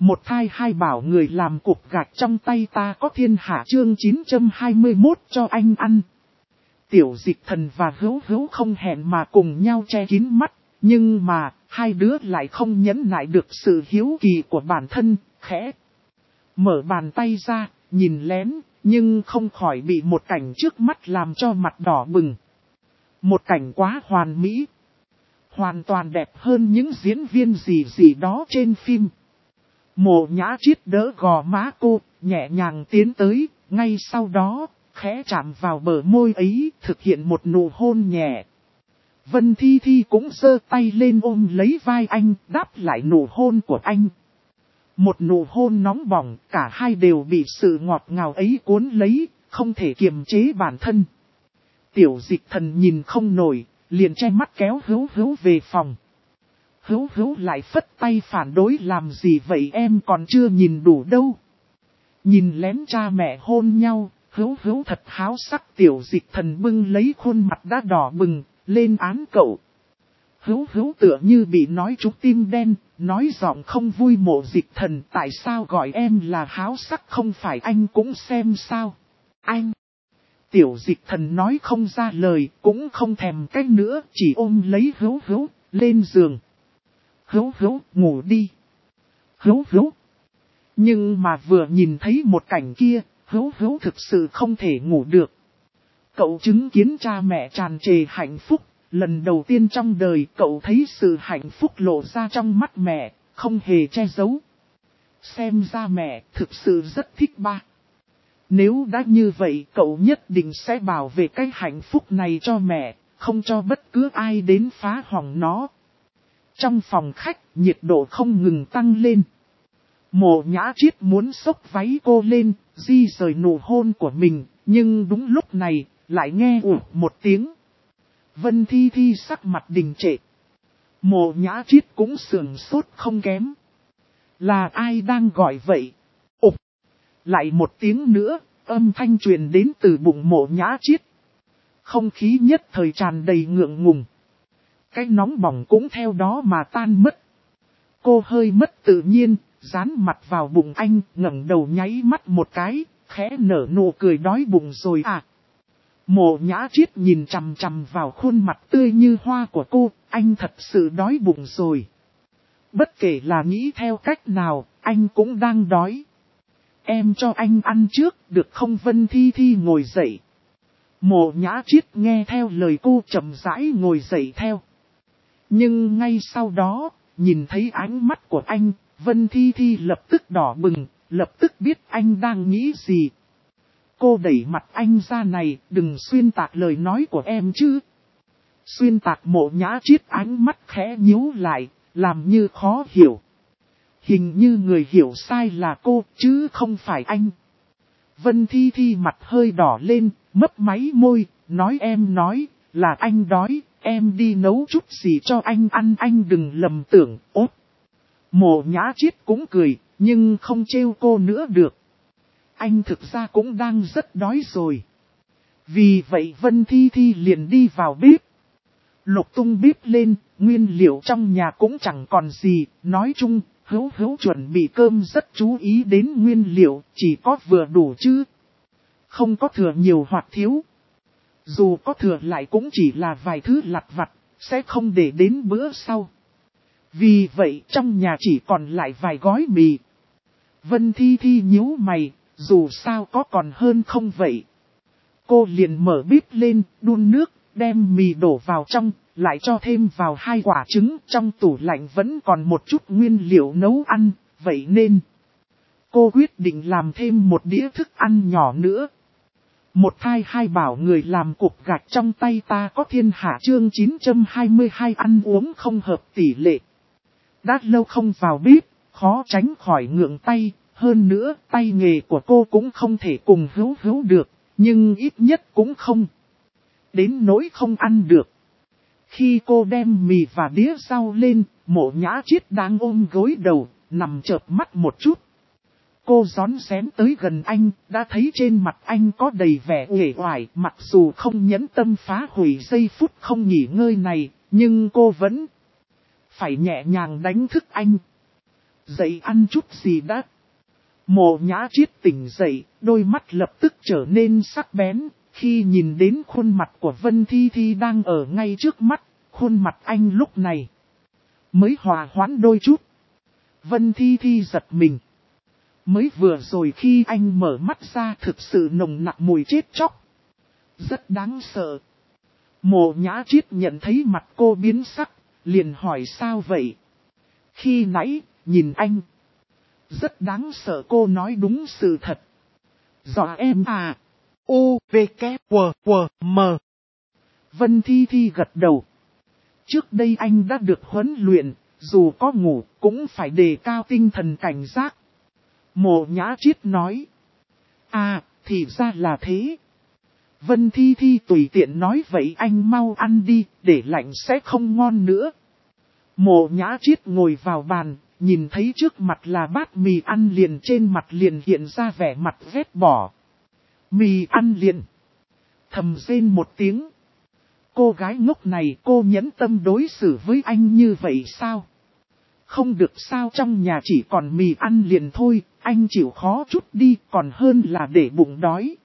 Một thai hai bảo người làm cục gạch trong tay ta có thiên hạ chương 921 cho anh ăn. Tiểu Dịch Thần và Hữu Hữu không hẹn mà cùng nhau che kín mắt, nhưng mà hai đứa lại không nhẫn nại được sự hiếu kỳ của bản thân, khẽ mở bàn tay ra, nhìn lén, nhưng không khỏi bị một cảnh trước mắt làm cho mặt đỏ bừng. Một cảnh quá hoàn mỹ, hoàn toàn đẹp hơn những diễn viên gì đó trên phim. Mộ Nhã Triết đỡ gò má cô, nhẹ nhàng tiến tới, ngay sau đó, khẽ chạm vào bờ môi ấy, thực hiện một nụ hôn nhẹ. Vân Thi Thi cũng giơ tay lên ôm lấy vai anh, đáp lại nụ hôn của anh. Một nụ hôn nóng bỏng, cả hai đều bị sự ngọt ngào ấy cuốn lấy, không thể kiềm chế bản thân. Tiểu Dịch Thần nhìn không nổi, liền che mắt kéo Hữu Hữu về phòng. Hữu Hữu lại phất tay phản đối, làm gì vậy em còn chưa nhìn đủ đâu. Nhìn lén cha mẹ hôn nhau, Hữu Hữu thật háo sắc. Tiểu Dịch Thần bưng lấy khuôn mặt đã đỏ bừng, lên án cậu. Hữu Hữu tựa như bị nói trúng tim đen, nói giọng không vui. Mộ Dịch Thần, tại sao gọi em là háo sắc, không phải anh cũng xem sao? Anh! Tiểu Dịch Thần nói không ra lời, cũng không thèm cách nữa, chỉ ôm lấy Hữu Hữu, lên giường. Hữu Hữu, ngủ đi. Hữu Hữu. Nhưng mà vừa nhìn thấy một cảnh kia, Hữu Hữu thực sự không thể ngủ được. Cậu chứng kiến cha mẹ tràn trề hạnh phúc, lần đầu tiên trong đời cậu thấy sự hạnh phúc lộ ra trong mắt mẹ, không hề che giấu. Xem ra mẹ thực sự rất thích ba. Nếu đã như vậy cậu nhất định sẽ bảo vệ cái hạnh phúc này cho mẹ, không cho bất cứ ai đến phá hỏng nó. Trong phòng khách, nhiệt độ không ngừng tăng lên. Mộ Nhã Triết muốn xốc váy cô lên, di rời nụ hôn của mình, nhưng đúng lúc này, lại nghe ụt một tiếng. Vân Thi Thi sắc mặt đình trệ. Mộ Nhã Triết cũng sườn sốt không kém. Là ai đang gọi vậy? Ụt! Lại một tiếng nữa, âm thanh truyền đến từ bụng Mộ Nhã Triết. Không khí nhất thời tràn đầy ngượng ngùng. Cái nóng bỏng cũng theo đó mà tan mất. Cô hơi mất tự nhiên, dán mặt vào bụng anh, ngẩng đầu nháy mắt một cái, khẽ nở nụ cười đói bụng rồi à. Mộ Nhã Triết nhìn chằm chằm vào khuôn mặt tươi như hoa của cô, anh thật sự đói bụng rồi. Bất kể là nghĩ theo cách nào, anh cũng đang đói. Em cho anh ăn trước, được không? Vân Thi Thi ngồi dậy. Mộ Nhã Triết nghe theo lời cô chậm rãi ngồi dậy theo. Nhưng ngay sau đó, nhìn thấy ánh mắt của anh, Vân Thi Thi lập tức đỏ bừng, lập tức biết anh đang nghĩ gì. Cô đẩy mặt anh ra này, đừng xuyên tạc lời nói của em chứ. Xuyên tạc? Mộ Nhã Triết ánh mắt khẽ nhíu lại, làm như khó hiểu. Hình như người hiểu sai là cô, chứ không phải anh. Vân Thi Thi mặt hơi đỏ lên, mấp máy môi, nói em nói, là anh đói, em đi nấu chút gì cho anh ăn, anh đừng lầm tưởng. Ốt! Mộ Nhã Triết cũng cười, nhưng không trêu cô nữa được. Anh thực ra cũng đang rất đói rồi. Vì vậy Vân Thi Thi liền đi vào bếp. Lục tung bếp lên, nguyên liệu trong nhà cũng chẳng còn gì, nói chung, Hữu Hữu chuẩn bị cơm rất chú ý đến nguyên liệu, chỉ có vừa đủ chứ. Không có thừa nhiều hoặc thiếu. Dù có thừa lại cũng chỉ là vài thứ lặt vặt, sẽ không để đến bữa sau. Vì vậy trong nhà chỉ còn lại vài gói mì. Vân Thi Thi nhíu mày, dù sao có còn hơn không vậy. Cô liền mở bếp lên, đun nước, đem mì đổ vào trong, lại cho thêm vào 2 quả trứng. Trong tủ lạnh vẫn còn một chút nguyên liệu nấu ăn, vậy nên cô quyết định làm thêm một đĩa thức ăn nhỏ nữa. Một thai hai bảo người làm cục gạch trong tay ta có thiên hạ chương 922 ăn uống không hợp tỷ lệ. Đã lâu không vào bếp, khó tránh khỏi ngượng tay, hơn nữa tay nghề của cô cũng không thể cùng Hữu Hữu được, nhưng ít nhất cũng không đến nỗi không ăn được. Khi cô đem mì và đĩa rau lên, Mộ Nhã Triết đang ôm gối đầu, nằm chợp mắt một chút. Cô rón rén tới gần anh, đã thấy trên mặt anh có đầy vẻ uể oải, mặc dù không nhẫn tâm phá hủy giây phút không nghỉ ngơi này, nhưng cô vẫn phải nhẹ nhàng đánh thức anh. Dậy ăn chút gì đã. Mộ Nhã Triết tỉnh dậy, đôi mắt lập tức trở nên sắc bén, khi nhìn đến khuôn mặt của Vân Thi Thi đang ở ngay trước mắt, khuôn mặt anh lúc này mới hòa hoãn đôi chút. Vân Thi Thi giật mình. Mới vừa rồi khi anh mở mắt ra thực sự nồng nặc mùi chết chóc. Rất đáng sợ. Mộ Nhã Triết nhận thấy mặt cô biến sắc, liền hỏi sao vậy? Khi nãy, nhìn anh. Rất đáng sợ, cô nói đúng sự thật. Dọa em à? U, V, K, W, W, M. Vân Thi Thi gật đầu. Trước đây anh đã được huấn luyện, dù có ngủ cũng phải đề cao tinh thần cảnh giác. Mộ Nhã Triết nói. À, thì ra là thế. Vân Thi Thi tùy tiện nói vậy anh mau ăn đi, để lạnh sẽ không ngon nữa. Mộ Nhã Triết ngồi vào bàn, nhìn thấy trước mặt là bát mì ăn liền, trên mặt liền hiện ra vẻ mặt ghét bỏ. Mì ăn liền. Thầm rên một tiếng. Cô gái ngốc này, cô nhẫn tâm đối xử với anh như vậy sao? Không được sao, trong nhà chỉ còn mì ăn liền thôi, anh chịu khó chút đi, còn hơn là để bụng đói.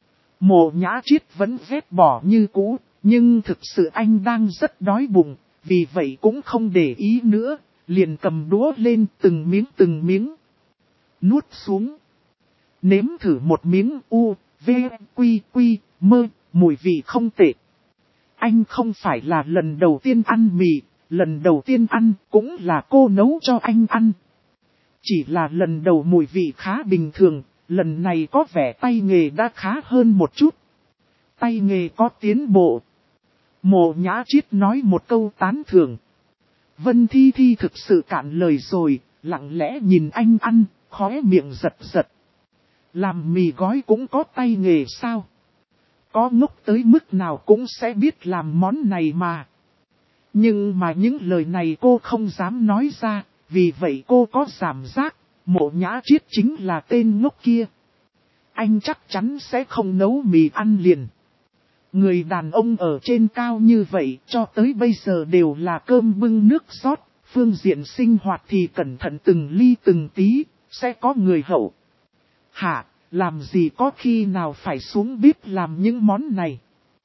Mộ Nhã Triết vẫn ghét bỏ như cũ, nhưng thực sự anh đang rất đói bụng, vì vậy cũng không để ý nữa, liền cầm đũa lên từng miếng. Nuốt xuống. Nếm thử một miếng V, Quy, Mơ, mùi vị không tệ. Anh không phải là lần đầu tiên ăn mì, lần đầu tiên ăn cũng là cô nấu cho anh ăn. Chỉ là lần đầu mùi vị khá bình thường, lần này có vẻ tay nghề đã khá hơn một chút. Tay nghề có tiến bộ. Mộ Nhã Triết nói một câu tán thưởng. Vân Thi Thi thực sự cạn lời rồi, lặng lẽ nhìn anh ăn, khóe miệng giật giật. Làm mì gói cũng có tay nghề sao? Có ngốc tới mức nào cũng sẽ biết làm món này mà. Nhưng mà những lời này cô không dám nói ra, vì vậy cô có cảm giác, Mộ Nhã Triết chính là tên ngốc kia. Anh chắc chắn sẽ không nấu mì ăn liền. Người đàn ông ở trên cao như vậy cho tới bây giờ đều là cơm bưng nước rót, phương diện sinh hoạt thì cẩn thận từng ly từng tí, sẽ có người hậu. Hả, làm gì có khi nào phải xuống bếp làm những món này.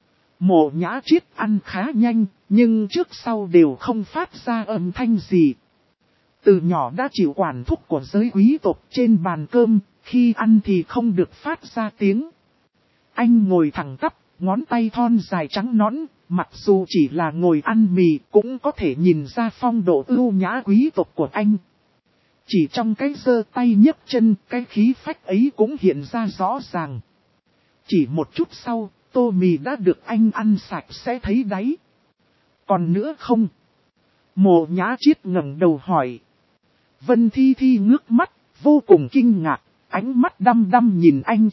Mộ Nhã Triết ăn khá nhanh, nhưng trước sau đều không phát ra âm thanh gì. Từ nhỏ đã chịu quản thúc của giới quý tộc trên bàn cơm, khi ăn thì không được phát ra tiếng. Anh ngồi thẳng tắp, ngón tay thon dài trắng nõn, mặc dù chỉ là ngồi ăn mì cũng có thể nhìn ra phong độ ưu nhã quý tộc của anh. Chỉ trong cái giơ tay nhấc chân, cái khí phách ấy cũng hiện ra rõ ràng. Chỉ một chút sau, tô mì đã được anh ăn sạch sẽ thấy đáy. Còn nữa không? Mộ Nhã Triết ngẩng đầu hỏi. Vân Thi Thi ngước mắt, vô cùng kinh ngạc, ánh mắt đăm đăm nhìn anh.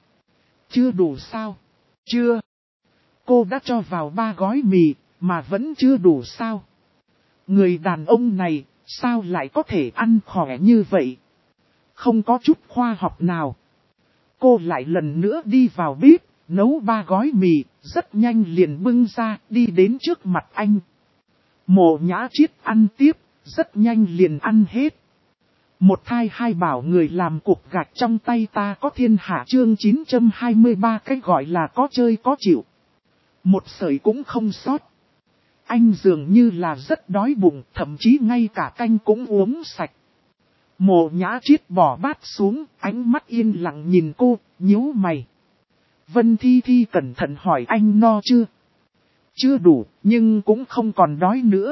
Chưa đủ sao? Chưa. Cô đã cho vào 3 gói mì, mà vẫn chưa đủ sao? Người đàn ông này, sao lại có thể ăn khỏe như vậy? Không có chút khoa học nào. Cô lại lần nữa đi vào bếp, nấu 3 gói mì, rất nhanh liền bưng ra, đi đến trước mặt anh. Mộ Nhã Triết ăn tiếp, rất nhanh liền ăn hết. Một thai hai bảo người làm cục gạch trong tay ta có thiên hạ, chương 923, cách gọi là có chơi có chịu. Một sợi cũng không sót. Anh dường như là rất đói bụng, thậm chí ngay cả canh cũng uống sạch. Mộ Nhã Triết bỏ bát xuống, ánh mắt yên lặng nhìn cô, nhíu mày. Vân Thi Thi cẩn thận hỏi anh no chưa? Chưa đủ, nhưng cũng không còn đói nữa.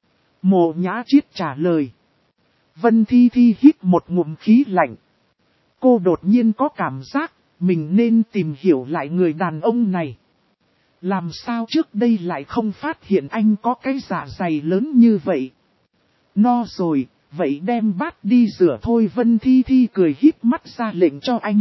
Mộ Nhã Triết trả lời. Vân Thi Thi hít một ngụm khí lạnh. Cô đột nhiên có cảm giác, mình nên tìm hiểu lại người đàn ông này. Làm sao trước đây lại không phát hiện anh có cái dạ dày lớn như vậy? No rồi, vậy đem bát đi rửa thôi. Vân Thi Thi cười híp mắt ra lệnh cho anh.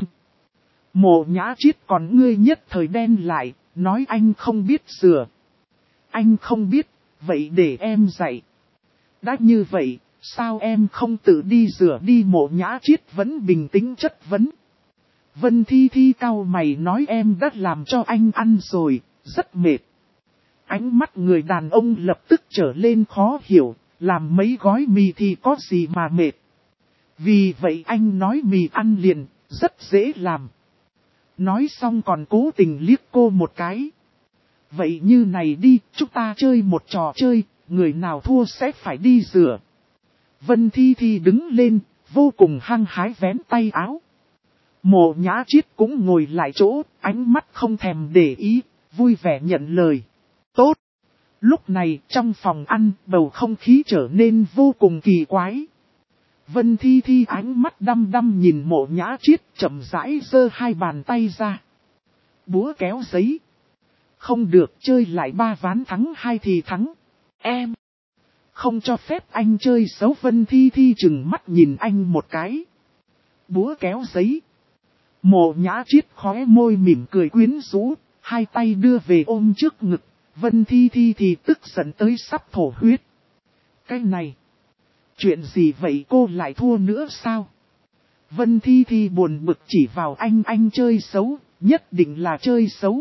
Mộ Nhã Triết còn ngươi nhất thời đen lại, nói anh không biết rửa. Anh không biết, vậy để em dạy. Đã như vậy, sao em không tự đi rửa đi? Mộ Nhã Triết vẫn bình tĩnh chất vấn. Vân Thi Thi cau mày nói em đã làm cho anh ăn rồi, rất mệt. Ánh mắt người đàn ông lập tức trở lên khó hiểu, làm mấy gói mì thì có gì mà mệt. Vì vậy anh nói mì ăn liền, rất dễ làm. Nói xong còn cố tình liếc cô một cái. Vậy như này đi, chúng ta chơi một trò chơi, người nào thua sẽ phải đi rửa. Vân Thi Thi đứng lên, vô cùng hăng hái vén tay áo. Mộ Nhã Chiết cũng ngồi lại chỗ, ánh mắt không thèm để ý, vui vẻ nhận lời. Tốt! Lúc này trong phòng ăn, bầu không khí trở nên vô cùng kỳ quái. Vân Thi Thi ánh mắt đăm đăm nhìn Mộ Nhã Chiết, chậm rãi giơ hai bàn tay ra. Búa kéo giấy. Không được, chơi lại 3 ván thắng 2 thì thắng. Em không cho phép anh chơi xấu. Vân Thi Thi chừng mắt nhìn anh một cái. Búa kéo giấy. Mộ Nhã Chiết khóe môi mỉm cười quyến rũ, hai tay đưa về ôm trước ngực. Vân Thi Thi thì tức giận tới sắp thổ huyết. Cái này, chuyện gì vậy, cô lại thua nữa sao? Vân Thi Thi buồn bực chỉ vào anh chơi xấu, nhất định là chơi xấu.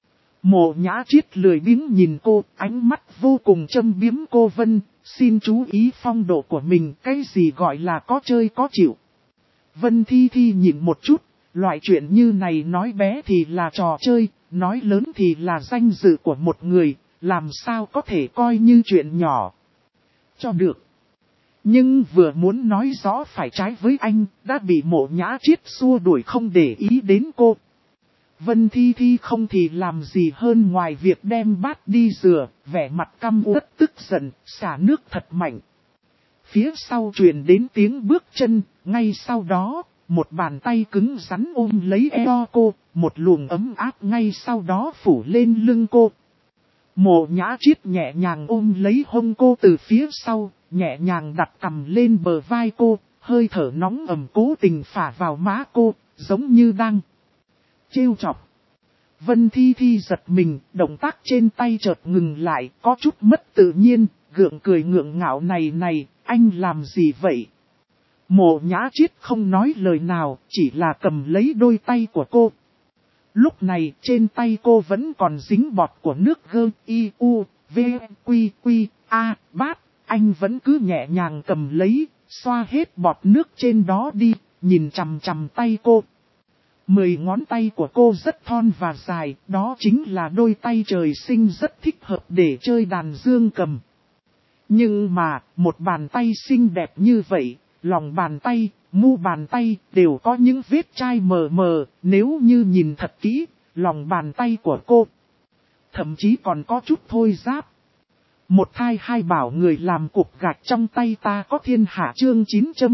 Mộ Nhã Chiết lười biếng nhìn cô, ánh mắt vô cùng châm biếm. Cô Vân, xin chú ý phong độ của mình, cái gì gọi là có chơi có chịu. Vân Thi Thi nhìn một chút, loại chuyện như này nói bé thì là trò chơi, nói lớn thì là danh dự của một người, làm sao có thể coi như chuyện nhỏ. Cho được. Nhưng vừa muốn nói rõ phải trái với anh, đã bị Mộ Nhã Chiết xua đuổi không để ý đến cô. Vân Thi Thi không thì làm gì hơn ngoài việc đem bát đi rửa, vẻ mặt căm uất tức giận, xả nước thật mạnh. Phía sau truyền đến tiếng bước chân, ngay sau đó, một bàn tay cứng rắn ôm lấy eo cô, một luồng ấm áp ngay sau đó phủ lên lưng cô. Mộ Nhã Chiết nhẹ nhàng ôm lấy hông cô từ phía sau, nhẹ nhàng đặt cằm lên bờ vai cô, hơi thở nóng ẩm cố tình phả vào má cô, giống như đang trêu chọc. Vân Thi Thi giật mình, động tác trên tay chợt ngừng lại, có chút mất tự nhiên, gượng cười ngượng ngạo này, anh làm gì vậy? Mộ Nhã Chiết không nói lời nào, chỉ là cầm lấy đôi tay của cô. Lúc này trên tay cô vẫn còn dính bọt của nước gơ, i, u, v, quy, quy, a, bát, anh vẫn cứ nhẹ nhàng cầm lấy, xoa hết bọt nước trên đó đi, nhìn chằm chằm tay cô. 10 ngón tay của cô rất thon và dài, đó chính là đôi tay trời sinh rất thích hợp để chơi đàn dương cầm. Nhưng mà, một bàn tay xinh đẹp như vậy, lòng bàn tay, mu bàn tay đều có những vết chai mờ mờ, nếu như nhìn thật kỹ, lòng bàn tay của cô thậm chí còn có chút thôi ráp. Một thai hai bảo người làm cục gạch trong tay ta có thiên hạ. Chương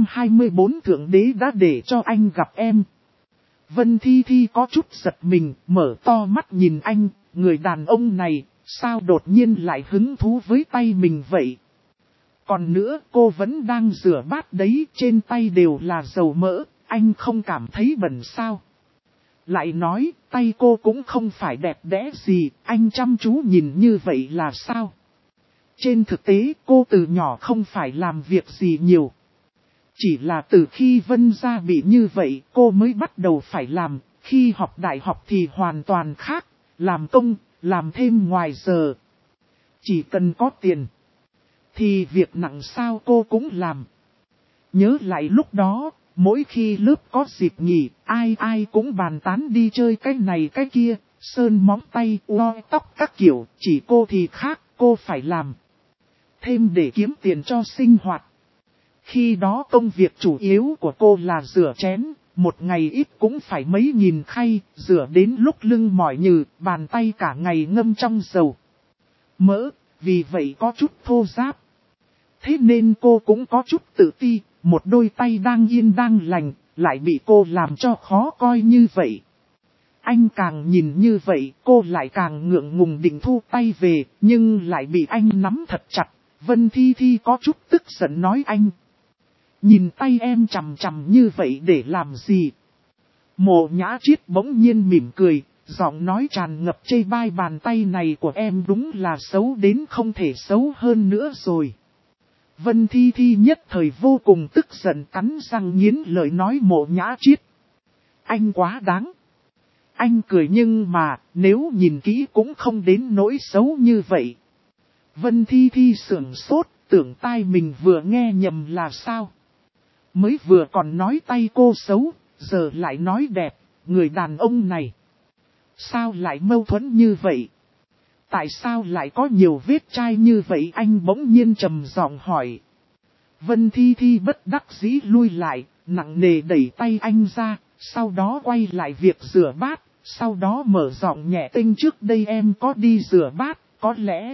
924 Thượng Đế đã để cho anh gặp em. Vân Thi Thi có chút giật mình, mở to mắt nhìn anh, người đàn ông này, sao đột nhiên lại hứng thú với tay mình vậy? Còn nữa, cô vẫn đang rửa bát đấy, trên tay đều là dầu mỡ, anh không cảm thấy bẩn sao? Lại nói, tay cô cũng không phải đẹp đẽ gì, anh chăm chú nhìn như vậy là sao? Trên thực tế, cô từ nhỏ không phải làm việc gì nhiều. Chỉ là từ khi Vân gia bị như vậy, cô mới bắt đầu phải làm, khi học đại học thì hoàn toàn khác, làm công, làm thêm ngoài giờ. Chỉ cần có tiền, thì việc nặng sao cô cũng làm. Nhớ lại lúc đó, mỗi khi lớp có dịp nghỉ, ai cũng bàn tán đi chơi cái này cái kia, sơn móng tay, uoi tóc các kiểu, chỉ cô thì khác, cô phải làm thêm để kiếm tiền cho sinh hoạt. Khi đó công việc chủ yếu của cô là rửa chén, một ngày ít cũng phải mấy nghìn khay, rửa đến lúc lưng mỏi nhừ, bàn tay cả ngày ngâm trong dầu mỡ, vì vậy có chút thô ráp. Thế nên cô cũng có chút tự ti, một đôi tay đang yên đang lành, lại bị cô làm cho khó coi như vậy. Anh càng nhìn như vậy, cô lại càng ngượng ngùng định thu tay về, nhưng lại bị anh nắm thật chặt. Vân Thi Thi có chút tức giận nói anh. Nhìn tay em chằm chằm như vậy để làm gì? Mộ Nhã Chiết bỗng nhiên mỉm cười, giọng nói tràn ngập chê bai, bàn tay này của em đúng là xấu đến không thể xấu hơn nữa rồi. Vân Thi Thi nhất thời vô cùng tức giận, cắn răng nghiến lợi nói Mộ Nhã Chiết. Anh quá đáng. Anh cười nhưng mà, nếu nhìn kỹ cũng không đến nỗi xấu như vậy. Vân Thi Thi sửng sốt, tưởng tai mình vừa nghe nhầm là sao. Mới vừa còn nói tay cô xấu, giờ lại nói đẹp, người đàn ông này. Sao lại mâu thuẫn như vậy? Tại sao lại có nhiều vết chai như vậy? Anh bỗng nhiên trầm giọng hỏi. Vân Thi Thi bất đắc dĩ lui lại, nặng nề đẩy tay anh ra, sau đó quay lại việc rửa bát, sau đó mở giọng nhẹ tinh trước đây em có đi rửa bát, có lẽ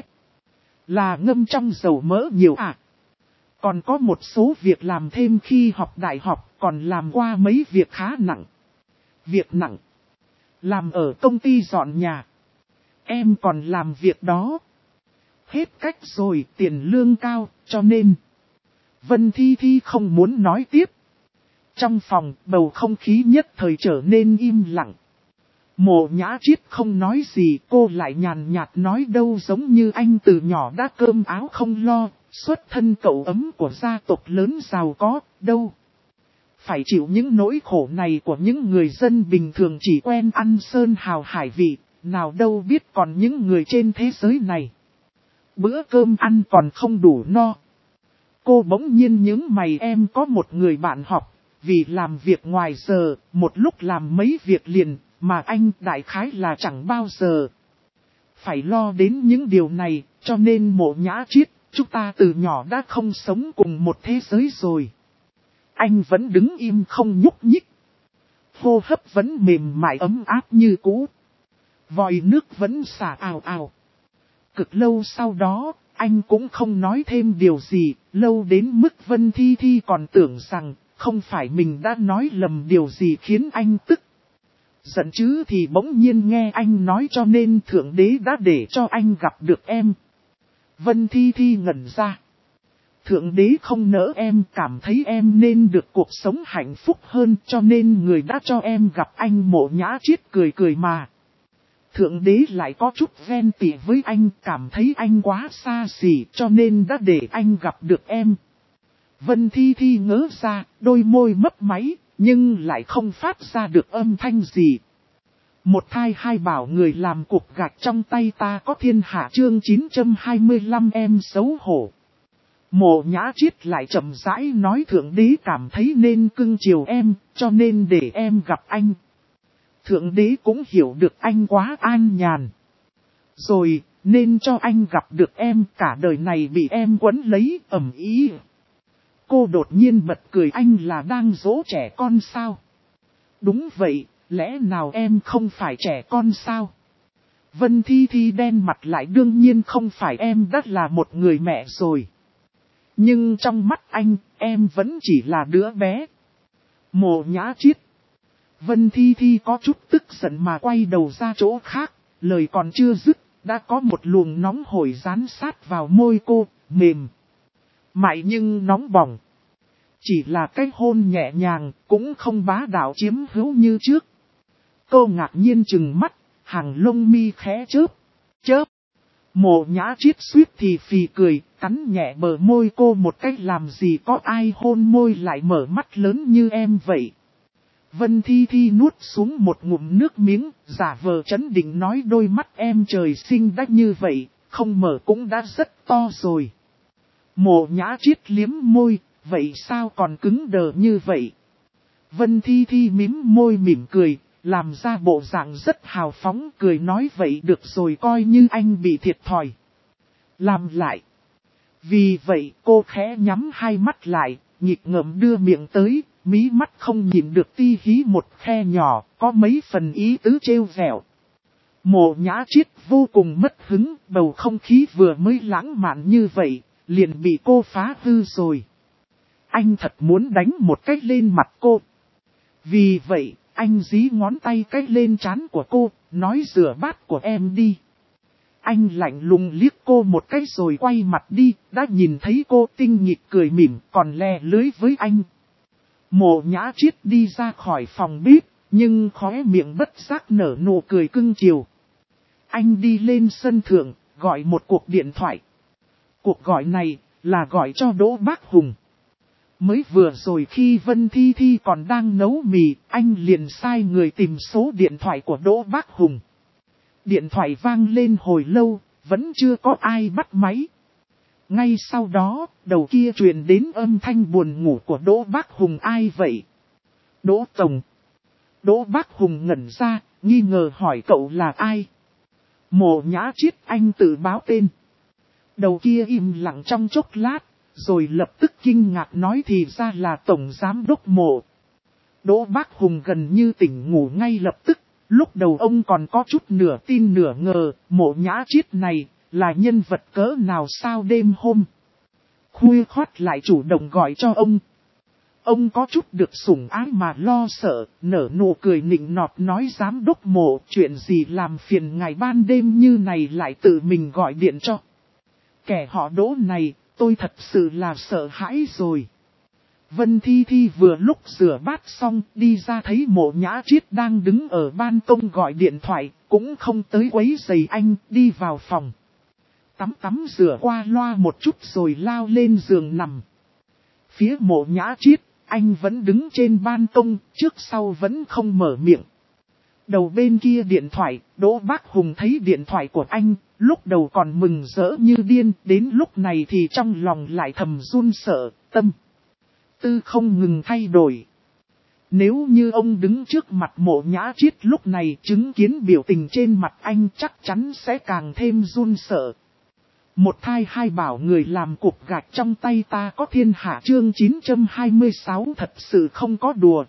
là ngâm trong dầu mỡ nhiều à? Còn có một số việc làm thêm khi học đại học, còn làm qua mấy việc khá nặng. Việc nặng, làm ở công ty dọn nhà. Em còn làm việc đó. Hết cách rồi, tiền lương cao, cho nên Vân Thi Thi không muốn nói tiếp. Trong phòng, bầu không khí nhất thời trở nên im lặng. Mộ Nhã Triết không nói gì, cô lại nhàn nhạt nói đâu giống như anh từ nhỏ đã cơm áo không lo, xuất thân cậu ấm của gia tộc lớn giàu có, đâu. Phải chịu những nỗi khổ này của những người dân bình thường chỉ quen ăn sơn hào hải vị, nào đâu biết còn những người trên thế giới này. Bữa cơm ăn còn không đủ no. Cô bỗng nhiên nhướng mày, em có một người bạn học, vì làm việc ngoài giờ, một lúc làm mấy việc liền, mà anh đại khái là chẳng bao giờ phải lo đến những điều này, cho nên Mộ Nhã Triết, chúng ta từ nhỏ đã không sống cùng một thế giới rồi. Anh vẫn đứng im không nhúc nhích. Hô hấp vẫn mềm mại ấm áp như cũ. Vòi nước vẫn xả ào ào. Cực lâu sau đó, anh cũng không nói thêm điều gì, lâu đến mức Vân Thi Thi còn tưởng rằng, không phải mình đã nói lầm điều gì khiến anh tức giận chứ, thì bỗng nhiên nghe anh nói cho nên Thượng Đế đã để cho anh gặp được em. Vân Thi Thi ngẩn ra. Thượng Đế không nỡ em, cảm thấy em nên được cuộc sống hạnh phúc hơn, cho nên người đã cho em gặp anh. Mộ Nhã Triết cười cười mà. Thượng Đế lại có chút ghen tị với anh, cảm thấy anh quá xa xỉ, cho nên đã để anh gặp được em. Vân Thi Thi ngỡ ra, đôi môi mấp máy, nhưng lại không phát ra được âm thanh gì. Một thai hai bảo người làm cục gạch trong tay ta có thiên hạ. Chương 925 em xấu hổ. Mộ Nhã Triết lại chậm rãi nói Thượng Đế cảm thấy nên cưng chiều em, cho nên để em gặp anh. Thượng Đế cũng hiểu được anh quá an nhàn rồi, nên cho anh gặp được em, cả đời này bị em quấn lấy, ầm ĩ. Cô đột nhiên bật cười, anh là đang dỗ trẻ con sao? Đúng vậy, lẽ nào em không phải trẻ con sao? Vân Thi Thi đen mặt lại, đương nhiên không phải, em đã là một người mẹ rồi. Nhưng trong mắt anh, em vẫn chỉ là đứa bé. Mộ Nhã Triết. Vân Thi Thi có chút tức giận mà quay đầu ra chỗ khác, lời còn chưa dứt, đã có một luồng nóng hổi dán sát vào môi cô, mềm mại nhưng nóng bỏng. Chỉ là cái hôn nhẹ nhàng, cũng không bá đạo chiếm hữu như trước. Cô ngạc nhiên trừng mắt, hàng lông mi khẽ chớp. Mộ Nhã Triết suýt thì phì cười, cắn nhẹ bờ môi cô một cách, làm gì có ai hôn môi lại mở mắt lớn như em vậy. Vân Thi Thi nuốt xuống một ngụm nước miếng, giả vờ trấn định nói đôi mắt em trời sinh đã như vậy, không mở cũng đã rất to rồi. Mộ Nhã Triết liếm môi, vậy sao còn cứng đờ như vậy? Vân Thi Thi mím môi mỉm cười, làm ra bộ dạng rất hào phóng, cười nói vậy được rồi, coi như anh bị thiệt thòi. Làm lại. Vì vậy cô khẽ nhắm hai mắt lại, nhịp ngậm đưa miệng tới, mí mắt không nhìn được ti hí một khe nhỏ, có mấy phần ý tứ trêu vẹo. Mộ Nhã Triết vô cùng mất hứng, bầu không khí vừa mới lãng mạn như vậy, liền bị cô phá hư rồi. Anh thật muốn đánh một cách lên mặt cô. Vì vậy, anh dí ngón tay cách lên trán của cô, nói rửa bát của em đi. Anh lạnh lùng liếc cô một cái rồi quay mặt đi, đã nhìn thấy cô tinh nghịch cười mỉm còn le lưới với anh. Mộ Nhã Triết đi ra khỏi phòng bếp, nhưng khóe miệng bất giác nở nụ cười cưng chiều. Anh đi lên sân thượng, gọi một cuộc điện thoại. Cuộc gọi này là gọi cho Đỗ Bác Hùng. Mới vừa rồi khi Vân Thi Thi còn đang nấu mì, anh liền sai người tìm số điện thoại của Đỗ Bác Hùng. Điện thoại vang lên hồi lâu, vẫn chưa có ai bắt máy. ngay sau đó, đầu kia truyền đến âm thanh buồn ngủ của Đỗ Bác Hùng. Ai vậy? Đỗ Tổng. Đỗ Bác Hùng ngẩn ra, nghi ngờ hỏi cậu là ai? Mộ Nhã Chiết, anh tự báo tên. Đầu kia im lặng trong chốc lát, rồi lập tức kinh ngạc nói thì ra là Tổng Giám Đốc Mộ. Đỗ Bác Hùng gần như tỉnh ngủ ngay lập tức, lúc đầu ông còn có chút nửa tin nửa ngờ, Mộ Nhã Chiết này là nhân vật cỡ nào sao đêm hôm. Khuya khoắt lại chủ động gọi cho ông. Ông có chút được sủng ái mà lo sợ, nở nụ cười nịnh nọt nói Giám Đốc Mộ, chuyện gì làm phiền ngài ban đêm như này lại tự mình gọi điện cho. Kẻ họ Đỗ này, tôi thật sự là sợ hãi rồi. Vân Thi Thi vừa lúc rửa bát xong, đi ra thấy Mộ Nhã Chiết đang đứng ở ban công gọi điện thoại, cũng không tới quấy rầy anh, đi vào phòng. Tắm rửa qua loa một chút rồi lao lên giường nằm. Phía Mộ Nhã Chiết, anh vẫn đứng trên ban công, trước sau vẫn không mở miệng. Đầu bên kia điện thoại, Đỗ Bác Hùng thấy điện thoại của anh, lúc đầu còn mừng rỡ như điên, đến lúc này thì trong lòng lại thầm run sợ, tâm tư không ngừng thay đổi. Nếu như ông đứng trước mặt Mộ Nhã Chiết lúc này chứng kiến biểu tình trên mặt anh chắc chắn sẽ càng thêm run sợ. Một thai hai bảo người làm cục gạch trong tay ta có thiên hạ chương 926 thật sự không có đùa.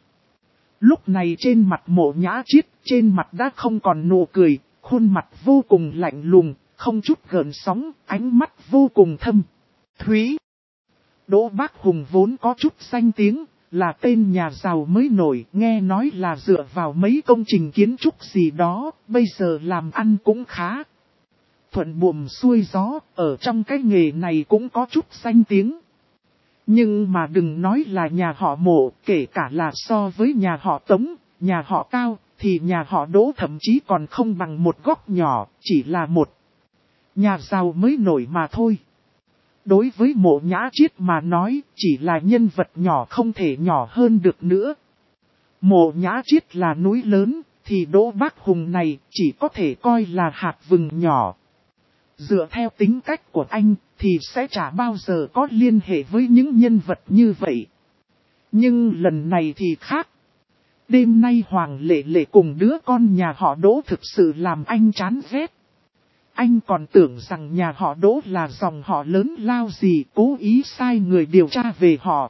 Lúc này trên mặt Mộ Nhã Chiết, trên mặt đã không còn nụ cười, khuôn mặt vô cùng lạnh lùng, không chút gợn sóng, ánh mắt vô cùng thâm thúy. Đỗ Bác Hùng vốn có chút danh tiếng, là tên nhà giàu mới nổi, nghe nói là dựa vào mấy công trình kiến trúc gì đó, bây giờ làm ăn cũng khá. Thuận buồm xuôi gió, ở trong cái nghề này cũng có chút danh tiếng. Nhưng mà đừng nói là nhà họ Mộ, kể cả là so với nhà họ Tống, nhà họ Cao, thì nhà họ Đỗ thậm chí còn không bằng một góc nhỏ, chỉ là một nhà giàu mới nổi mà thôi. Đối với Mộ Nhã Chiết mà nói, chỉ là nhân vật nhỏ không thể nhỏ hơn được nữa. Mộ Nhã Chiết là núi lớn, thì Đỗ Bác Hùng này chỉ có thể coi là hạt vừng nhỏ. Dựa theo tính cách của anh, thì sẽ chả bao giờ có liên hệ với những nhân vật như vậy. Nhưng lần này thì khác. Đêm nay Hoàng Lệ Lệ cùng đứa con nhà họ Đỗ thực sự làm anh chán ghét. Anh còn tưởng rằng nhà họ Đỗ là dòng họ lớn lao gì, cố ý sai người điều tra về họ.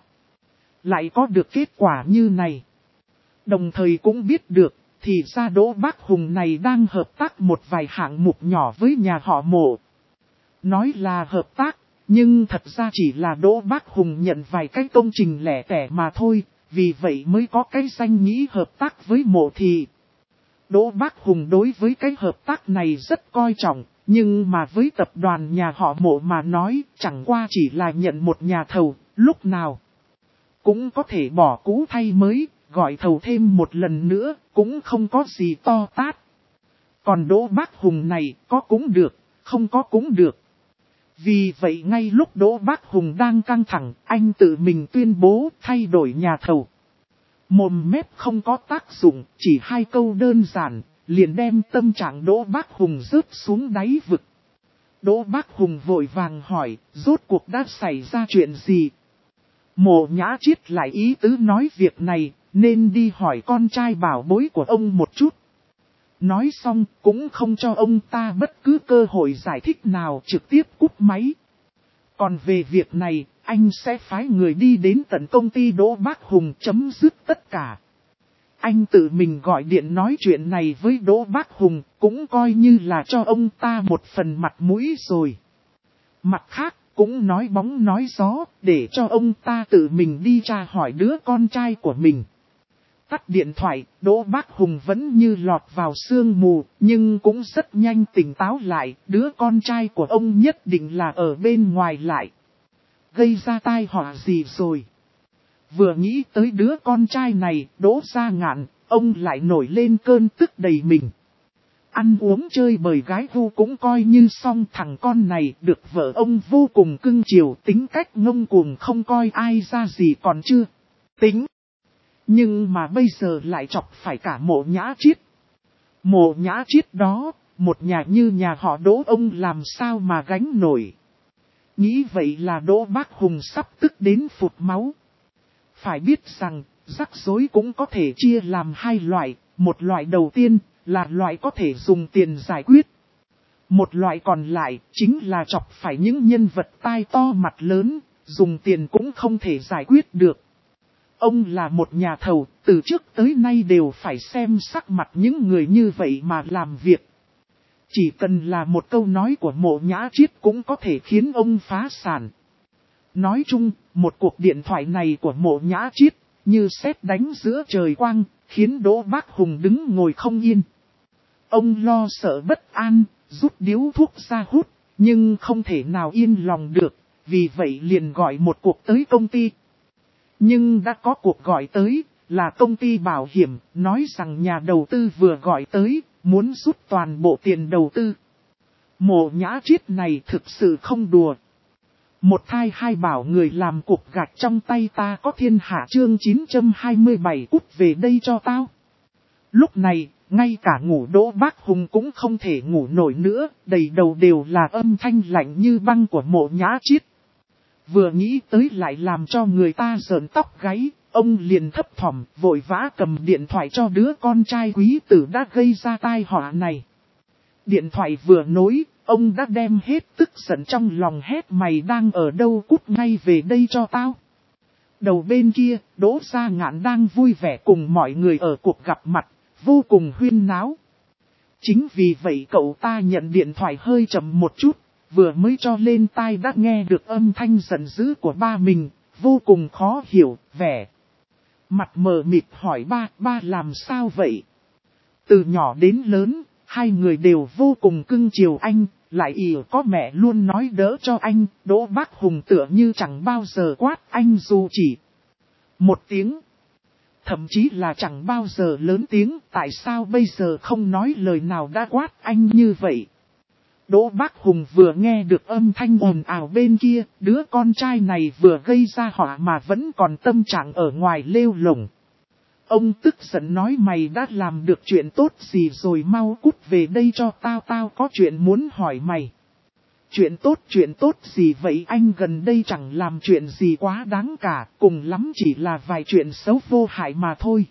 Lại có được kết quả như này. Đồng thời cũng biết được, thì ra Đỗ Bác Hùng này đang hợp tác một vài hạng mục nhỏ với nhà họ Mộ. Nói là hợp tác, nhưng thật ra chỉ là Đỗ Bác Hùng nhận vài cái công trình lẻ tẻ mà thôi, vì vậy mới có cái danh nghĩ hợp tác với Mộ thì. Đỗ Bác Hùng đối với cái hợp tác này rất coi trọng, nhưng mà với tập đoàn nhà họ Mộ mà nói chẳng qua chỉ là nhận một nhà thầu, lúc nào cũng có thể bỏ cũ thay mới, gọi thầu thêm một lần nữa, cũng không có gì to tát. Còn Đỗ Bác Hùng này, có cũng được, không có cũng được. Vì vậy ngay lúc Đỗ Bác Hùng đang căng thẳng, anh tự mình tuyên bố thay đổi nhà thầu. Mồm mép không có tác dụng, chỉ hai câu đơn giản, liền đem tâm trạng Đỗ Bác Hùng rớt xuống đáy vực. Đỗ Bác Hùng vội vàng hỏi, rốt cuộc đã xảy ra chuyện gì? Mộ Nhã Chiết lại ý tứ nói việc này, nên đi hỏi con trai bảo bối của ông một chút. Nói xong cũng không cho ông ta bất cứ cơ hội giải thích nào, trực tiếp cúp máy. Còn về việc này, anh sẽ phái người đi đến tận công ty Đỗ Bác Hùng chấm dứt tất cả. Anh tự mình gọi điện nói chuyện này với Đỗ Bác Hùng, cũng coi như là cho ông ta một phần mặt mũi rồi. Mặt khác, cũng nói bóng nói gió, để cho ông ta tự mình đi tra hỏi đứa con trai của mình. Tắt điện thoại, Đỗ Bác Hùng vẫn như lọt vào sương mù, nhưng cũng rất nhanh tỉnh táo lại, đứa con trai của ông nhất định là ở bên ngoài lại. Gây ra tai họa gì rồi? Vừa nghĩ tới đứa con trai này, Đỗ Gia Ngạn, ông lại nổi lên cơn tức đầy mình. Ăn uống chơi bời gái vu cũng coi như xong, thằng con này được vợ ông vô cùng cưng chiều, tính cách ngông cuồng không coi ai ra gì còn chưa tính. Nhưng mà bây giờ lại chọc phải cả Mộ Nhã Chiết. Mộ Nhã Chiết đó, một nhà như nhà họ Đỗ ông làm sao mà gánh nổi. Nghĩ vậy là Đỗ Bác Hùng sắp tức đến phụt máu. Phải biết rằng, rắc rối cũng có thể chia làm hai loại. Một loại đầu tiên là loại có thể dùng tiền giải quyết. Một loại còn lại chính là chọc phải những nhân vật tai to mặt lớn, dùng tiền cũng không thể giải quyết được. Ông là một nhà thầu, từ trước tới nay đều phải xem sắc mặt những người như vậy mà làm việc. Chỉ cần là một câu nói của Mộ Nhã Chiết cũng có thể khiến ông phá sản. Nói chung, một cuộc điện thoại này của Mộ Nhã Chiết, như sét đánh giữa trời quang, khiến Đỗ Bác Hùng đứng ngồi không yên. Ông lo sợ bất an, rút điếu thuốc ra hút, nhưng không thể nào yên lòng được, vì vậy liền gọi một cuộc tới công ty. Nhưng đã có cuộc gọi tới, là công ty bảo hiểm, nói rằng nhà đầu tư vừa gọi tới, muốn rút toàn bộ tiền đầu tư. Mộ Nhã Chiết này thực sự không đùa. Một thai hai bảo người làm cục gạch trong tay ta có thiên hạ chương 927 cút về đây cho tao. Lúc này, ngay cả ngủ Đỗ Bác Hùng cũng không thể ngủ nổi nữa, đầy đầu đều là âm thanh lạnh như băng của Mộ Nhã Chiết. Vừa nghĩ tới lại làm cho người ta rợn tóc gáy, ông liền thấp thỏm vội vã cầm điện thoại cho đứa con trai quý tử đã gây ra tai họa này. Điện thoại vừa nối, ông đã đem hết tức giận trong lòng hét mày đang ở đâu cút ngay về đây cho tao. Đầu bên kia, Đỗ Gia Ngạn đang vui vẻ cùng mọi người ở cuộc gặp mặt, vô cùng huyên náo. Chính vì vậy cậu ta nhận điện thoại hơi chậm một chút, vừa mới cho lên tai đã nghe được âm thanh giận dữ của ba mình, vô cùng khó hiểu, vẻ. Mặt mờ mịt hỏi ba làm sao vậy? Từ nhỏ đến lớn, hai người đều vô cùng cưng chiều anh, lại ỷ có mẹ luôn nói đỡ cho anh, Đỗ Bác Hùng tựa như chẳng bao giờ quát anh dù chỉ một tiếng. Thậm chí là chẳng bao giờ lớn tiếng, tại sao bây giờ không nói lời nào đã quát anh như vậy? Đỗ Bác Hùng vừa nghe được âm thanh ồn ào bên kia, đứa con trai này vừa gây ra họa mà vẫn còn tâm trạng ở ngoài lêu lổng. Ông tức giận nói mày đã làm được chuyện tốt gì rồi mau cút về đây cho tao có chuyện muốn hỏi mày. Chuyện tốt gì vậy anh gần đây chẳng làm chuyện gì quá đáng cả, cùng lắm chỉ là vài chuyện xấu vô hại mà thôi.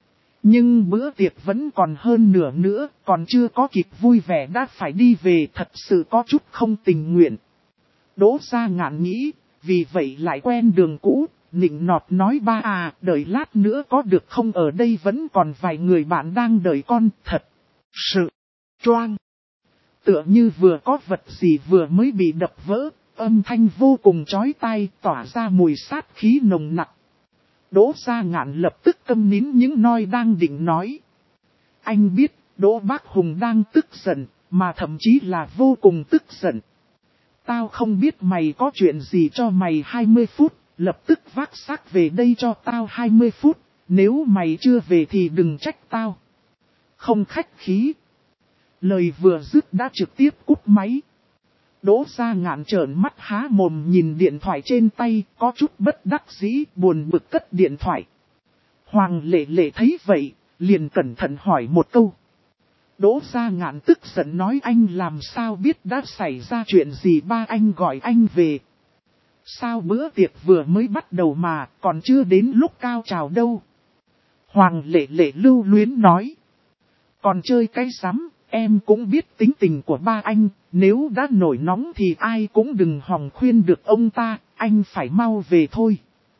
Nhưng bữa tiệc vẫn còn hơn nửa nữa, còn chưa có kịp vui vẻ đã phải đi về, thật sự có chút không tình nguyện. Đỗ Gia Ngạn nghĩ, vì vậy lại quen đường cũ, nịnh nọt nói ba đợi lát nữa có được không, ở đây vẫn còn vài người bạn đang đợi con, thật sự choang. Tựa như vừa có vật gì vừa mới bị đập vỡ, âm thanh vô cùng chói tai tỏa ra mùi sát khí nồng nặc. Đỗ Gia Ngạn lập tức câm nín những nói đang định nói. Anh biết Đỗ Bác Hùng đang tức giận, mà thậm chí là vô cùng tức giận. Tao không biết mày có chuyện gì cho mày 20 phút, lập tức vác xác về đây cho tao 20 phút, nếu mày chưa về thì đừng trách tao. Không khách khí. Lời vừa dứt đã trực tiếp cúp máy. Đỗ Gia Ngạn trợn mắt há mồm nhìn điện thoại trên tay, có chút bất đắc dĩ, buồn bực cất điện thoại. Hoàng Lệ Lệ thấy vậy, liền cẩn thận hỏi một câu. Đỗ Gia Ngạn tức giận nói anh làm sao biết đã xảy ra chuyện gì, ba anh gọi anh về. Sao bữa tiệc vừa mới bắt đầu mà, còn chưa đến lúc cao trào đâu. Hoàng Lệ Lệ lưu luyến nói. Còn chơi cái rắm, em cũng biết tính tình của ba anh, nếu đã nổi nóng thì ai cũng đừng hòng khuyên được ông ta, anh phải mau về thôi.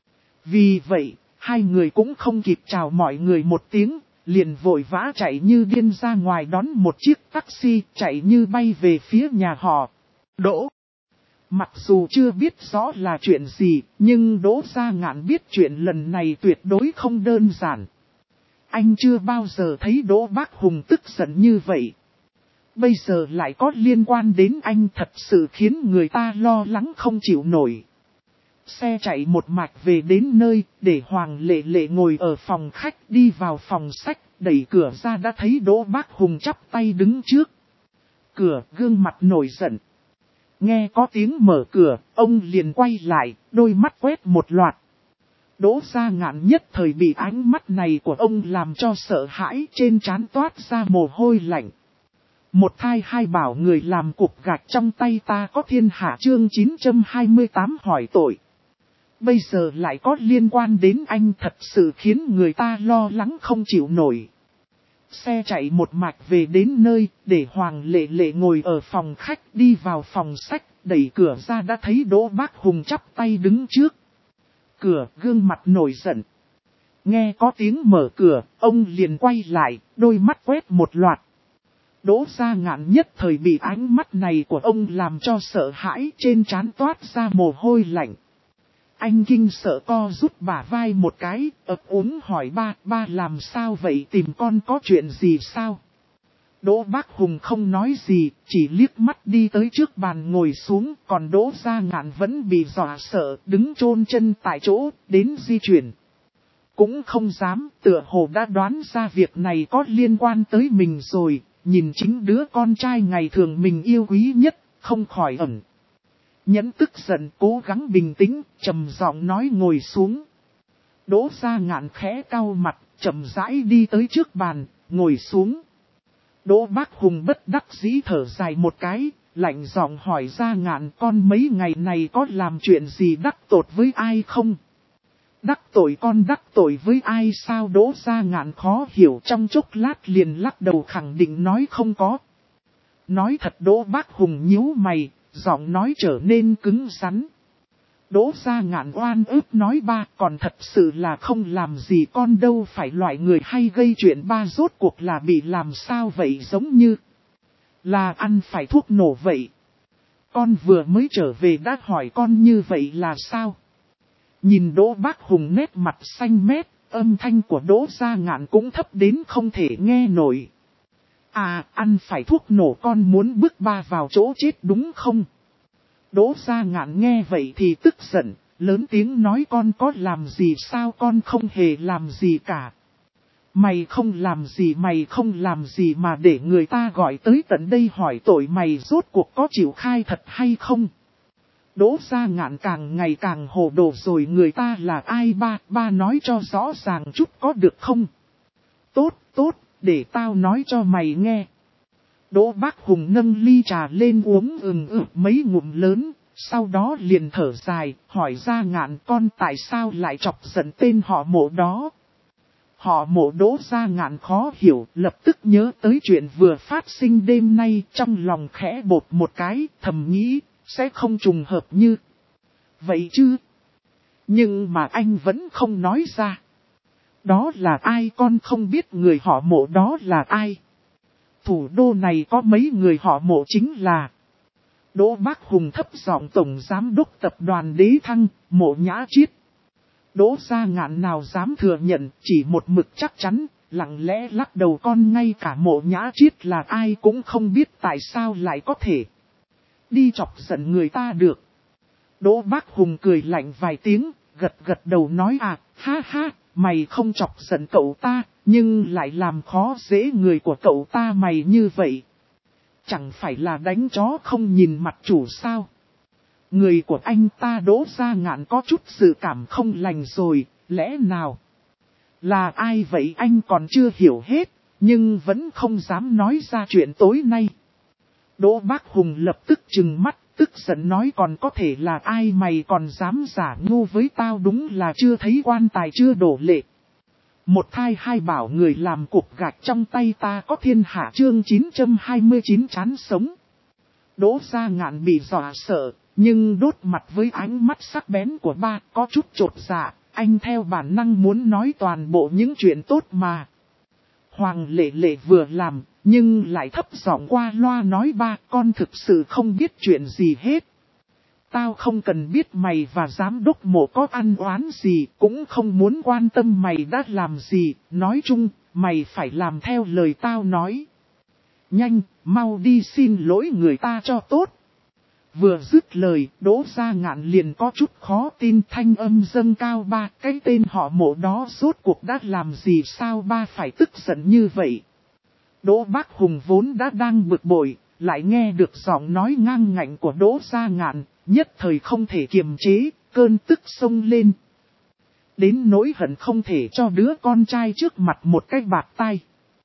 Vì vậy, hai người cũng không kịp chào mọi người một tiếng, liền vội vã chạy như điên ra ngoài đón một chiếc taxi, chạy như bay về phía nhà họ Đỗ. Mặc dù chưa biết rõ là chuyện gì, nhưng Đỗ Gia Ngạn biết chuyện lần này tuyệt đối không đơn giản. Anh chưa bao giờ thấy Đỗ Bác Hùng tức giận như vậy. Bây giờ lại có liên quan đến anh, thật sự khiến người ta lo lắng không chịu nổi. Xe chạy một mạch về đến nơi, để Hoàng Lệ Lệ ngồi ở phòng khách, đi vào phòng sách, đẩy cửa ra đã thấy Đỗ Bác Hùng chắp tay đứng trước cửa, gương mặt nổi giận. Nghe có tiếng mở cửa, ông liền quay lại, đôi mắt quét một loạt. Đỗ Gia Ngạn nhất thời bị ánh mắt này của ông làm cho sợ hãi, trên trán toát ra mồ hôi lạnh. Một thai hai bảo người làm cục gạch trong tay ta có thiên hạ chương 928 hỏi tội. Bây giờ lại có liên quan đến anh thật sự khiến người ta lo lắng không chịu nổi. Xe chạy một mạch về đến nơi, để Hoàng Lệ Lệ ngồi ở phòng khách đi vào phòng sách, đẩy cửa ra đã thấy Đỗ Bác Hùng chắp tay đứng trước cửa, gương mặt nổi giận. Nghe có tiếng mở cửa, ông liền quay lại, đôi mắt quét một loạt. Đỗ Gia Ngạn nhất thời bị ánh mắt này của ông làm cho sợ hãi, trên trán toát ra mồ hôi lạnh. Anh kinh sợ co rút bả vai một cái, ấp úng hỏi ba làm sao vậy, tìm con có chuyện gì sao? Đỗ Bác Hùng không nói gì, chỉ liếc mắt đi tới trước bàn ngồi xuống, còn Đỗ Gia Ngạn vẫn bị dọa sợ, đứng chôn chân tại chỗ, đến di chuyển. Cũng không dám, tựa hồ đã đoán ra việc này có liên quan tới mình rồi, nhìn chính đứa con trai ngày thường mình yêu quý nhất, không khỏi ẩn. Nhẫn tức giận cố gắng bình tĩnh, trầm giọng nói ngồi xuống. Đỗ Gia Ngạn khẽ cau mặt, chậm rãi đi tới trước bàn, ngồi xuống. Đỗ Bác Hùng bất đắc dĩ thở dài một cái, lạnh giọng hỏi Gia Ngạn con mấy ngày này có làm chuyện gì đắc tội với ai không? Đắc tội con đắc tội với ai sao? Đỗ Gia Ngạn khó hiểu trong chốc lát liền lắc đầu khẳng định nói không có. Nói thật Đỗ Bác Hùng nhíu mày, giọng nói trở nên cứng rắn. Đỗ Gia Ngạn oan ức nói ba còn thật sự là không làm gì con đâu phải loại người hay gây chuyện ba rốt cuộc là bị làm sao vậy giống như là ăn phải thuốc nổ vậy. Con vừa mới trở về đã hỏi con như vậy là sao? Nhìn Đỗ Bác Hùng nét mặt xanh mét, âm thanh của Đỗ Gia Ngạn cũng thấp đến không thể nghe nổi. À, ăn phải thuốc nổ con muốn bước ba vào chỗ chết đúng không? Đỗ Gia Ngạn nghe vậy thì tức giận, lớn tiếng nói con có làm gì sao con không hề làm gì cả. Mày không làm gì mà để người ta gọi tới tận đây hỏi tội mày rốt cuộc có chịu khai thật hay không? Đỗ Gia Ngạn càng ngày càng hồ đồ rồi người ta là ai ba nói cho rõ ràng chút có được không? Tốt, để tao nói cho mày nghe. Đỗ Bác Hùng nâng ly trà lên uống mấy ngụm lớn, sau đó liền thở dài, hỏi Gia Ngạn con tại sao lại chọc giận tên họ Mộ đó. Họ Mộ Đỗ Gia Ngạn khó hiểu, lập tức nhớ tới chuyện vừa phát sinh đêm nay, trong lòng khẽ bột một cái, thầm nghĩ, sẽ không trùng hợp như vậy chứ. Nhưng mà anh vẫn không nói ra. Đó là ai con không biết người họ Mộ đó là ai. Thủ đô này có mấy người họ Mộ chính là Đỗ Bác Hùng thấp giọng tổng giám đốc tập đoàn Đế Thăng, Mộ Nhã Chiết. Đỗ Gia Ngạn nào dám thừa nhận, chỉ một mực chắc chắn, lặng lẽ lắc đầu con ngay cả Mộ Nhã Chiết là ai cũng không biết tại sao lại có thể đi chọc giận người ta được. Đỗ Bác Hùng cười lạnh vài tiếng, gật đầu nói ha, mày không chọc giận cậu ta, nhưng lại làm khó dễ người của cậu ta mày như vậy. Chẳng phải là đánh chó không nhìn mặt chủ sao? Người của anh ta Đỗ Gia Ngạn có chút dự cảm không lành rồi, lẽ nào? Là ai vậy anh còn chưa hiểu hết, nhưng vẫn không dám nói ra chuyện tối nay. Đỗ Bác Hùng lập tức trừng mắt, tức giận nói còn có thể là ai mày còn dám giả ngu với tao đúng là chưa thấy quan tài chưa đổ lệ. Một thai hai bảo người làm cục gạch trong tay ta có thiên hạ chương 929 chán sống. Đỗ Gia Ngạn bị dọa sợ, nhưng đốt mặt với ánh mắt sắc bén của ba có chút chột dạ, anh theo bản năng muốn nói toàn bộ những chuyện tốt mà Hoàng Lệ Lệ vừa làm, nhưng lại thấp giọng qua loa nói ba con thực sự không biết chuyện gì hết. Tao không cần biết mày và giám đốc Mộ có ăn oán gì, cũng không muốn quan tâm mày đã làm gì, nói chung, mày phải làm theo lời tao nói. Nhanh, mau đi xin lỗi người ta cho tốt. Vừa dứt lời, Đỗ Gia Ngạn liền có chút khó tin thanh âm dâng cao ba cái tên họ Mộ đó rốt cuộc đã làm gì sao ba phải tức giận như vậy. Đỗ Bác Hùng vốn đã đang bực bội, lại nghe được giọng nói ngang ngạnh của Đỗ Gia Ngạn, nhất thời không thể kiềm chế, cơn tức xông lên. Đến nỗi hận không thể cho đứa con trai trước mặt một cái bạt tay.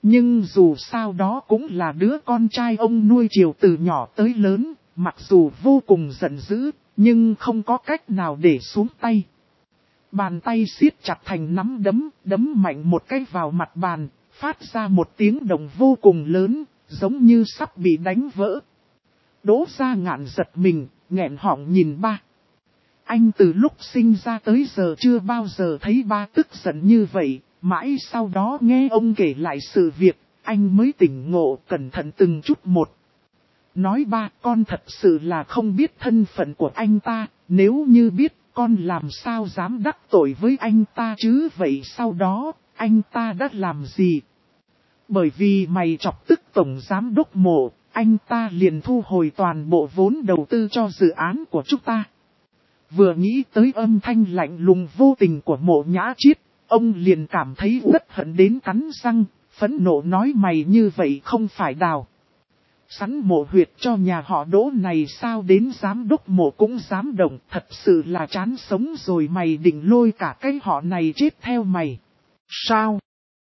Nhưng dù sao đó cũng là đứa con trai ông nuôi chiều từ nhỏ tới lớn, mặc dù vô cùng giận dữ, nhưng không có cách nào để xuống tay. Bàn tay siết chặt thành nắm đấm, đấm mạnh một cái vào mặt bàn, phát ra một tiếng động vô cùng lớn, giống như sắp bị đánh vỡ. Đỗ Gia Ngạn giật mình, nghẹn họng nhìn ba. Anh từ lúc sinh ra tới giờ chưa bao giờ thấy ba tức giận như vậy, mãi sau đó nghe ông kể lại sự việc, anh mới tỉnh ngộ cẩn thận từng chút một. Nói ba, con thật sự là không biết thân phận của anh ta, nếu như biết con làm sao dám đắc tội với anh ta chứ, vậy sau đó, anh ta đã làm gì? Bởi vì mày chọc tức tổng giám đốc Mộ, anh ta liền thu hồi toàn bộ vốn đầu tư cho dự án của chúng ta. Vừa nghĩ tới âm thanh lạnh lùng vô tình của Mộ Nhã Chiết, ông liền cảm thấy rất hận đến cắn răng, phẫn nộ nói mày như vậy không phải đào sắn mộ huyệt cho nhà họ Đỗ này sao, đến giám đốc Mộ cũng dám động, thật sự là chán sống rồi, mày định lôi cả cái họ này chết theo mày. Sao?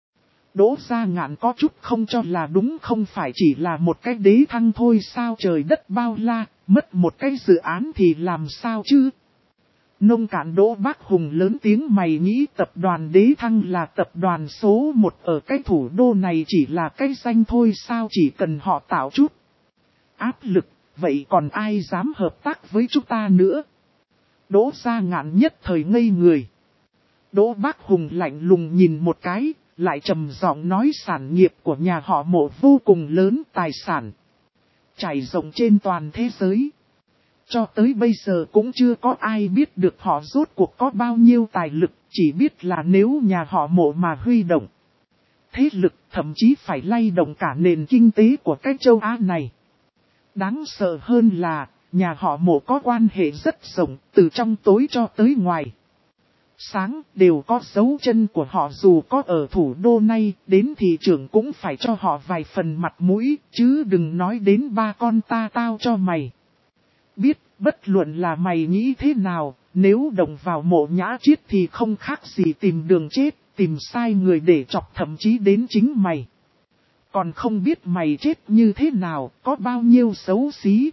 Đỗ Gia Ngạn có chút không cho là đúng, không phải chỉ là một cái đế thăng thôi sao, trời đất bao la, mất một cái dự án thì làm sao chứ? Nông cạn Đỗ Bác Hùng lớn tiếng, mày nghĩ tập đoàn Đế Thăng là tập đoàn số 1 ở cái thủ đô này chỉ là cái danh thôi sao, chỉ cần họ tạo chút áp lực, vậy còn ai dám hợp tác với chúng ta nữa? Đỗ Gia Ngạn nhất thời ngây người. Đỗ Bác Hùng lạnh lùng nhìn một cái, lại trầm giọng nói sản nghiệp của nhà họ Mộ vô cùng lớn, tài sản trải rộng trên toàn thế giới. Cho tới bây giờ cũng chưa có ai biết được họ rốt cuộc có bao nhiêu tài lực, chỉ biết là nếu nhà họ Mộ mà huy động thế lực, thậm chí phải lay động cả nền kinh tế của cái châu Á này. Đáng sợ hơn là, nhà họ Mộ có quan hệ rất rộng, từ trong tối cho tới ngoài sáng đều có dấu chân của họ, dù có ở thủ đô này, đến thị trường cũng phải cho họ vài phần mặt mũi, chứ đừng nói đến ba con ta tao cho mày. Biết, bất luận là mày nghĩ thế nào, nếu động vào Mộ Nhã Chiết thì không khác gì tìm đường chết, tìm sai người để chọc, thậm chí đến chính mày. Còn không biết mày chết như thế nào, có bao nhiêu xấu xí.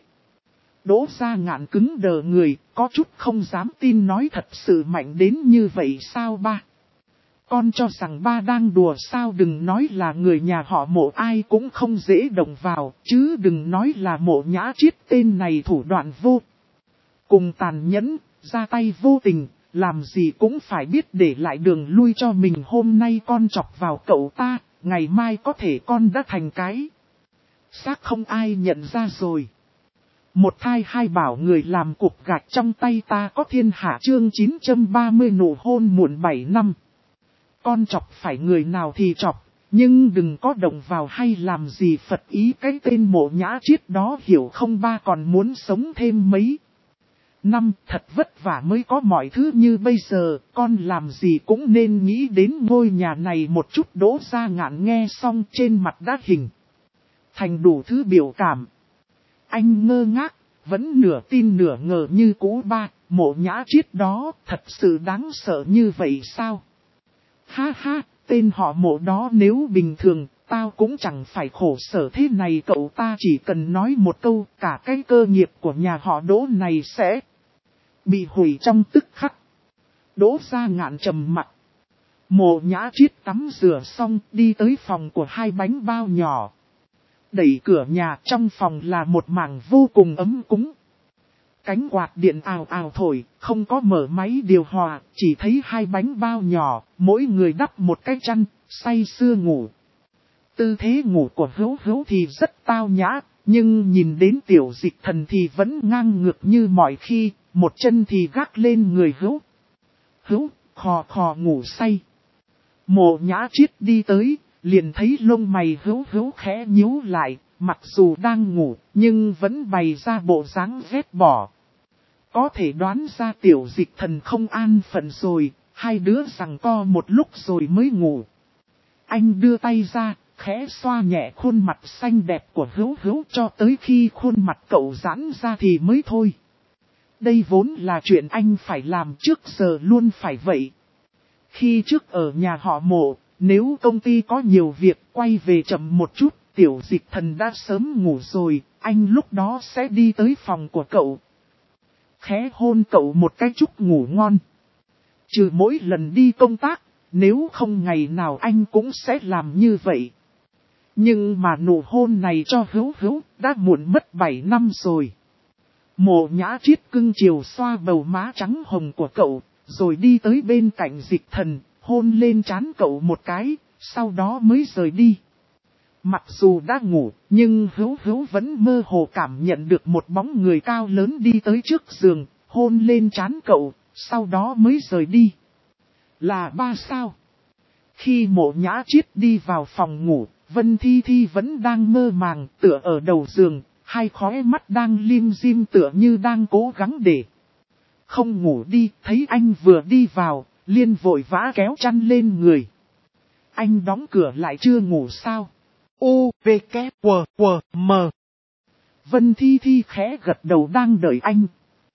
Đỗ Gia Ngạn cứng đờ người, có chút không dám tin, nói thật sự mạnh đến như vậy sao ba? Con cho rằng ba đang đùa sao, đừng nói là người nhà họ Mộ ai cũng không dễ động vào, chứ đừng nói là Mộ Nhã Chiết, tên này thủ đoạn vô cùng tàn nhẫn, ra tay vô tình, làm gì cũng phải biết để lại đường lui cho mình. Hôm nay con chọc vào cậu ta, ngày mai có thể con đã thành cái xác không ai nhận ra rồi. Một thai hai bảo người làm cục gạch trong tay ta có thiên hạ, chương 930 nụ hôn muộn 7 năm. Con chọc phải người nào thì chọc, nhưng đừng có động vào hay làm gì phật ý cái tên Mộ Nhã Chiết đó, hiểu không ba? Còn muốn sống thêm mấy năm thật vất vả mới có mọi thứ như bây giờ, con làm gì cũng nên nghĩ đến ngôi nhà này một chút. Đỗ Gia Ngạn nghe xong trên mặt đã hình thành đủ thứ biểu cảm. Anh ngơ ngác, vẫn nửa tin nửa ngờ như cũ. Ba, Mộ Nhã Chiết đó thật sự đáng sợ như vậy sao? Ha ha, tên họ Mộ đó nếu bình thường, tao cũng chẳng phải khổ sở thế này. Cậu ta chỉ cần nói một câu, cả cái cơ nghiệp của nhà họ Đỗ này sẽ bị hủy trong tức khắc. Đỗ Gia Ngạn trầm mặt. Mộ Nhã Chiết tắm rửa xong, đi tới phòng của hai bánh bao nhỏ. Đẩy cửa nhà, trong phòng là một mảng vô cùng ấm cúng. Cánh quạt điện ào ào thổi, không có mở máy điều hòa, chỉ thấy hai bánh bao nhỏ, mỗi người đắp một cái chăn, say sưa ngủ. Tư thế ngủ của Hữu Hữu thì rất tao nhã, nhưng nhìn đến Tiểu Dịch Thần thì vẫn ngang ngược như mọi khi, một chân thì gác lên người Hữu Hữu, khò khò ngủ say. Mộ Nhã Chiết đi tới, liền thấy lông mày Hữu Hữu khẽ nhíu lại, mặc dù đang ngủ, nhưng vẫn bày ra bộ dáng ghét bỏ. Có thể đoán ra Tiểu Dịch Thần không an phận rồi, hai đứa giằng co một lúc rồi mới ngủ. Anh đưa tay ra, khẽ xoa nhẹ khuôn mặt xanh đẹp của Hữu Hữu cho tới khi khuôn mặt cậu giãn ra thì mới thôi. Đây vốn là chuyện anh phải làm trước giờ luôn phải vậy. Khi trước ở nhà họ Mộ, nếu công ty có nhiều việc quay về chậm một chút, Tiểu Dịch Thần đã sớm ngủ rồi, anh lúc đó sẽ đi tới phòng của cậu. Khẽ hôn cậu một cái chúc ngủ ngon. Trừ mỗi lần đi công tác, nếu không ngày nào anh cũng sẽ làm như vậy. Nhưng mà nụ hôn này cho Hữu Hữu đã muộn mất 7 năm rồi. Mộ Nhã Triết cưng chiều xoa bầu má trắng hồng của cậu, rồi đi tới bên cạnh Dịch Thần, hôn lên trán cậu một cái, sau đó mới rời đi. Mặc dù đã ngủ, nhưng Hữu Hữu vẫn mơ hồ cảm nhận được một bóng người cao lớn đi tới trước giường, hôn lên trán cậu, sau đó mới rời đi. Là ba sao? Khi Mộ Nhã Triết đi vào phòng ngủ, Vân Thi Thi vẫn đang mơ màng tựa ở đầu giường, hai khóe mắt đang lim dim tựa như đang cố gắng để không ngủ đi. Thấy anh vừa đi vào, liền vội vã kéo chăn lên người. Anh đóng cửa lại chưa ngủ sao? U, V, K, W, W, M. Vân Thi Thi khẽ gật đầu đang đợi anh.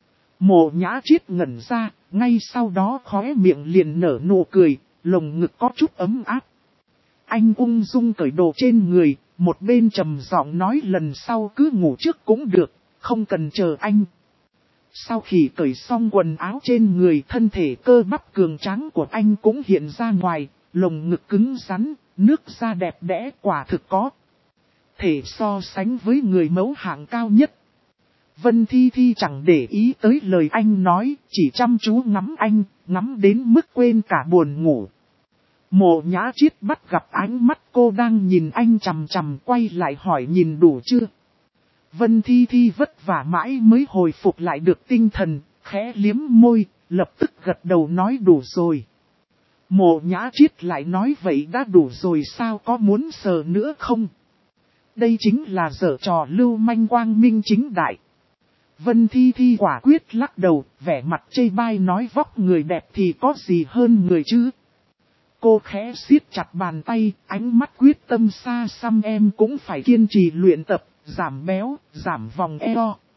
Mộ Nhã Triết ngẩn ra, ngay sau đó khóe miệng liền nở nụ cười, lồng ngực có chút ấm áp. Anh ung dung cởi đồ trên người, một bên trầm giọng nói lần sau cứ ngủ trước cũng được, không cần chờ anh. Sau khi cởi xong quần áo trên người, thân thể cơ bắp cường tráng của anh cũng hiện ra ngoài, lồng ngực cứng rắn, nước da đẹp đẽ quả thực có thể so sánh với người mẫu hạng cao nhất. Vân Thi Thi chẳng để ý tới lời anh nói, chỉ chăm chú ngắm anh, ngắm đến mức quên cả buồn ngủ. Mộ Nhã Triết bắt gặp ánh mắt cô đang nhìn anh chằm chằm, quay lại hỏi nhìn đủ chưa. Vân Thi Thi vất vả mãi mới hồi phục lại được tinh thần, khẽ liếm môi, lập tức gật đầu nói đủ rồi. Mộ Nhã Triết lại nói vậy đã đủ rồi sao, có muốn sờ nữa không? Đây chính là giở trò lưu manh quang minh chính đại. Vân Thi Thi quả quyết lắc đầu, vẻ mặt chê bai nói vóc người đẹp thì có gì hơn người chứ. Cô khẽ siết chặt bàn tay, ánh mắt quyết tâm xa xăm em cũng phải kiên trì luyện tập, giảm béo, giảm vòng eo.